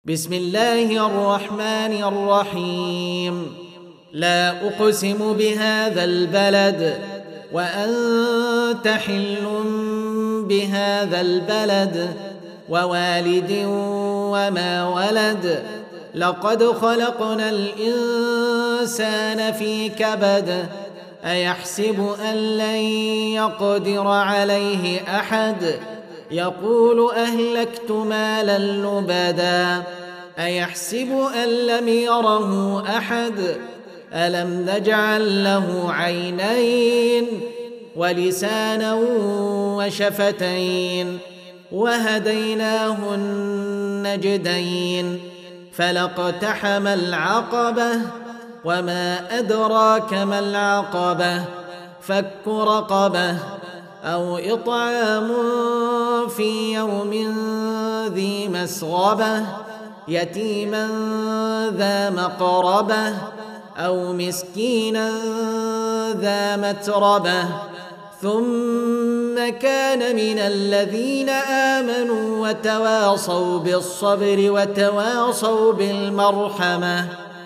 بسم الله الرحمن الرحيم. لا أقسم بهذا البلد وأنت حل بهذا البلد ووالد وما ولد. لقد خلقنا الإنسان في كبد. أيحسب أن لن يقدر عليه أحد. يقول أهلكت مالا لبدا. أيحسب أن لم يره أحد. ألم نجعل له عينين ولسانا وشفتين وهديناه النجدين. فلاقتحم العقبة وما أدراك ما العقبة. فك رقبة أو إطعام في يوم ذي مسغبة يتيما ذا مقربة أو مسكينا ذا متربة. ثم كان من الذين آمنوا وتواصوا بالصبر وتواصوا بالمرحمة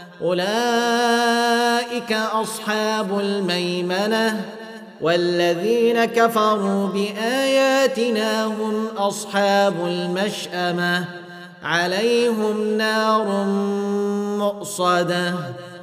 أولئك أصحاب الميمنة. والذين كفروا بآياتنا هم أصحاب المشأمة عليهم نار مؤصدة.